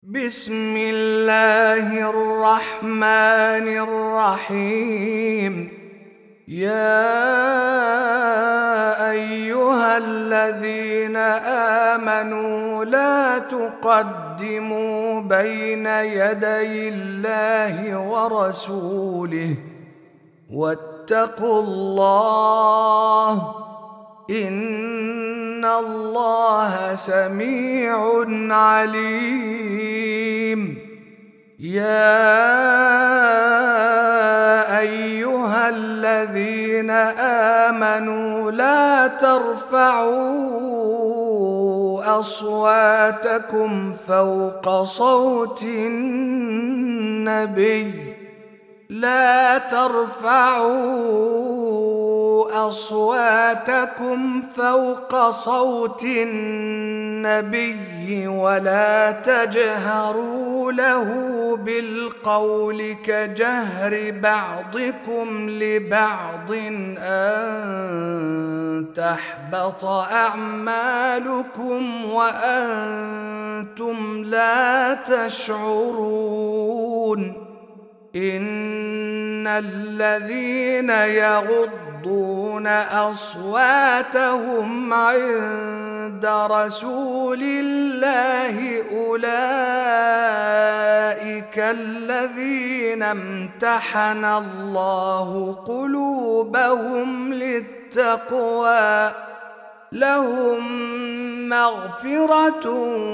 بسم الله الرحمن الرحيم. يا أيها الذين آمنوا لا تقدموا بين يدي الله ورسوله واتقوا الله إن الله سميع عليم. يا أيها الذين آمنوا لا ترفعوا أصواتكم فوق صوت النبي لا ترفعوا أصواتكم فوق صوت النبي ولا تجهروا له بالقول كجهر بعضكم لبعض أن تحبط أعمالكم وأنتم لا تشعرون. إن الذين يغضون أصواتهم عند رسول الله أولئك الذين امتحن الله قلوبهم للتقوى لهم مغفرة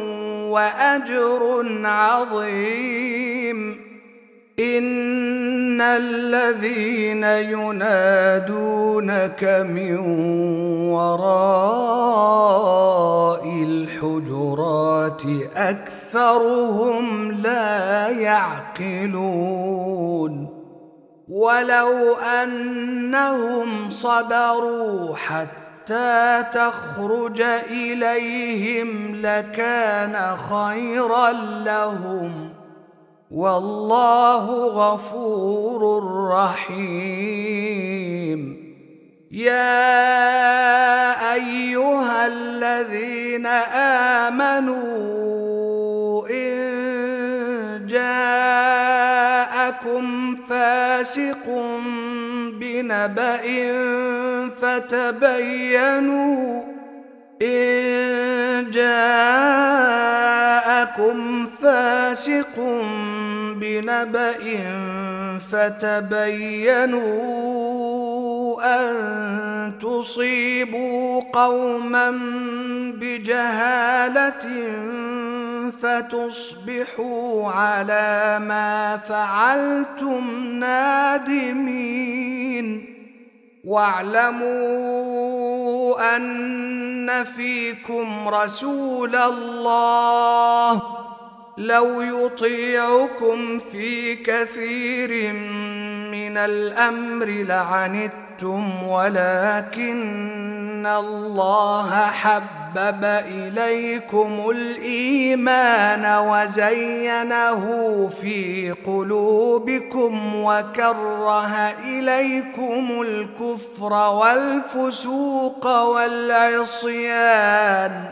وأجر عظيم. إن الذين ينادونك من وراء الحجرات أكثرهم لا يعقلون. ولو أنهم صبروا حتى تخرج إليهم لكان خيرا لهم والله غفور رحيم. يا أيها الذين آمنوا إن جاءكم فاسق بنبأ فتبينوا أن تصيبوا قوما بجهالة فتصبحوا على ما فعلتم نادمين. واعلموا أن فيكم رسول الله لو يطيعكم في كثير من الأمر لعنتم ولكن الله حبب إليكم الإيمان وزينه في قلوبكم وكره إليكم الكفر والفسوق والعصيان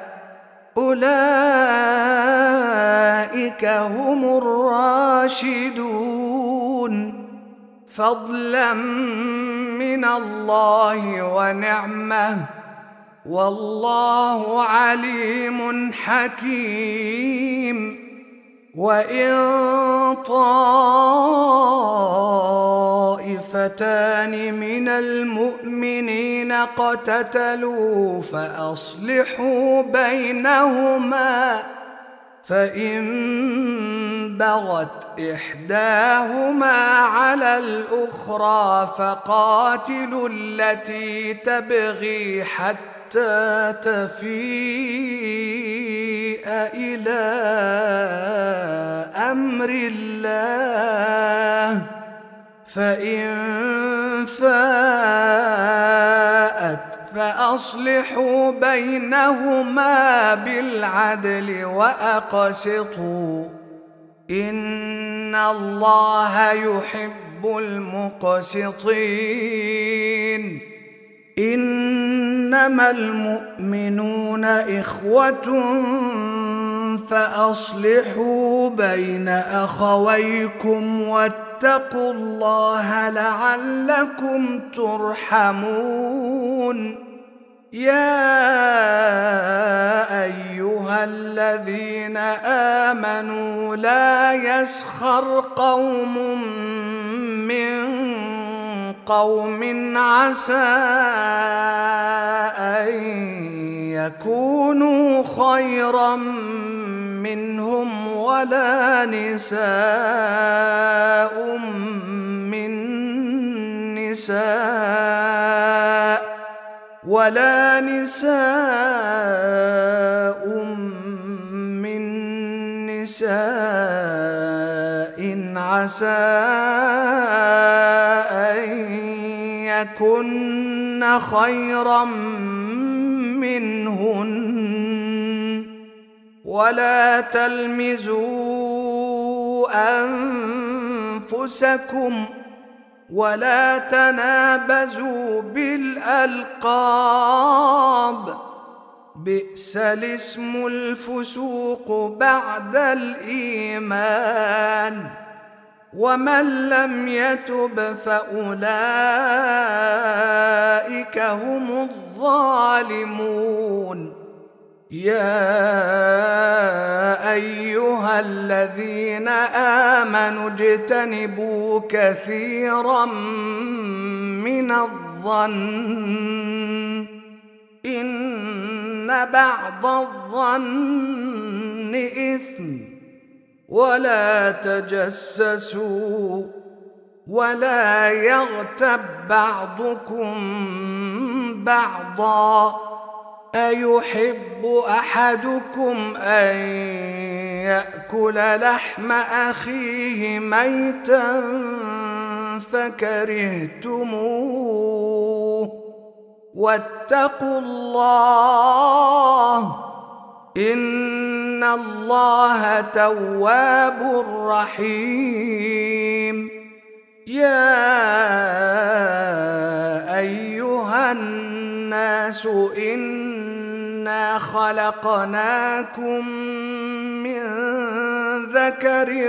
أولئك هم الراشدون فضلا من الله ونعمة والله عليم حكيم. وإن طائفتان من المؤمنين اقتتلوا فأصلحوا بينهما فإن بغت إحداهما على الأخرى فقاتلوا التي تبغي حتى تفيء إلى أمر الله فإن فاءت فأصلحوا بينهما بالعدل وأقسطوا إن الله يحب المقسطين. إنما المؤمنون إخوة فأصلحوا بين أخويكم واتقوا الله لعلكم ترحمون يا أيها الذين آمنوا لا يسخر قوم من قوم عسى أن يكونوا خيرا منهم ولا نساء من نساء عسى أن يكن خيرا منهن ولا تلمزوا أنفسكم ولا تنابزوا بالألقاب بئس الاسم الفسوق بعد الإيمان ومن لم يتب فأولئك هم الظالمون يا أيها الذين آمنوا اجتنبوا كثيرا من الظن إن بعض الظن إثم ولا تجسسوا ولا يغتب بعضكم بعضا أيحب أحدكم أن يأكل لحم أخيه ميتا فكرهتموه واتقوا الله إن الله تواب رحيم يا أيها الناس إنا خلقناكم من ذكر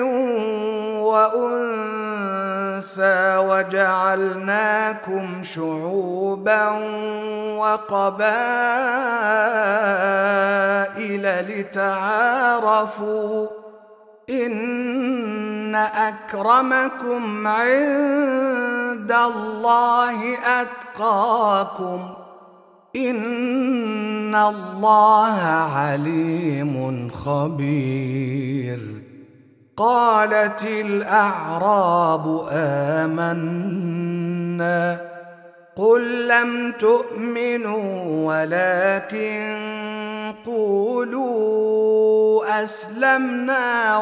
وأنثى وجعلناكم شعوبا وقبائل لتعارفوا إن أكرمكم عند الله أتقاكم إن الله عليم خبير قالت الأعراب آمنا قل لم تؤمنوا ولكن قولوا أسلمنا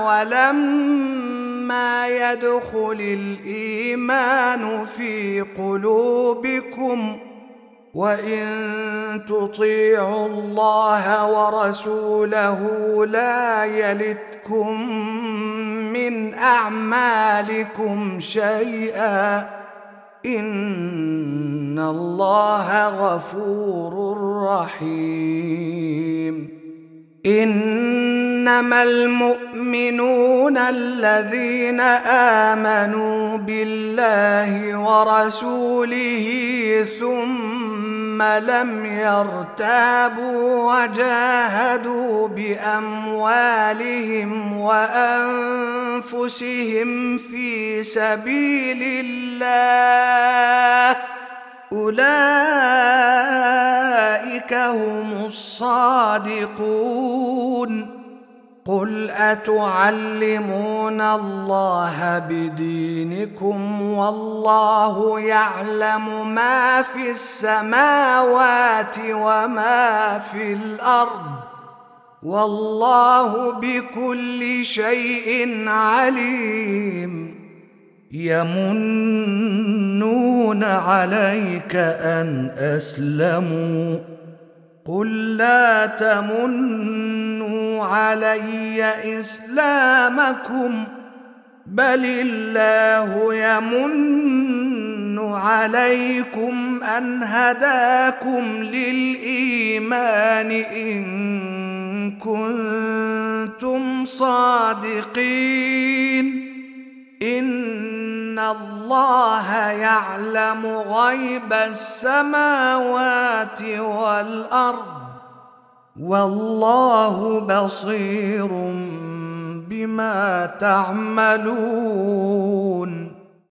ولما يدخل الإيمان في قلوبكم وإن تطيعوا الله ورسوله لا يلتكم من أعمالكم شيئا إن الله غفور رحيم إنما المؤمنون الذين آمنوا بالله ورسوله ثم لم يرتابوا وجاهدوا بأموالهم وأنفسهم في سبيل الله أولئك هم الصادقون قل أتعلمون الله بدينكم والله يعلم ما في السماوات وما في الأرض والله بكل شيء عليم يمنون عليك أن أسلموا قل لا تمنوا علي إسلامكم بل الله يمن عليكم أن هداكم للإيمان إن كنتم صادقين. إن الله يعلم غيب السماوات والأرض والله بصير بما تعملون.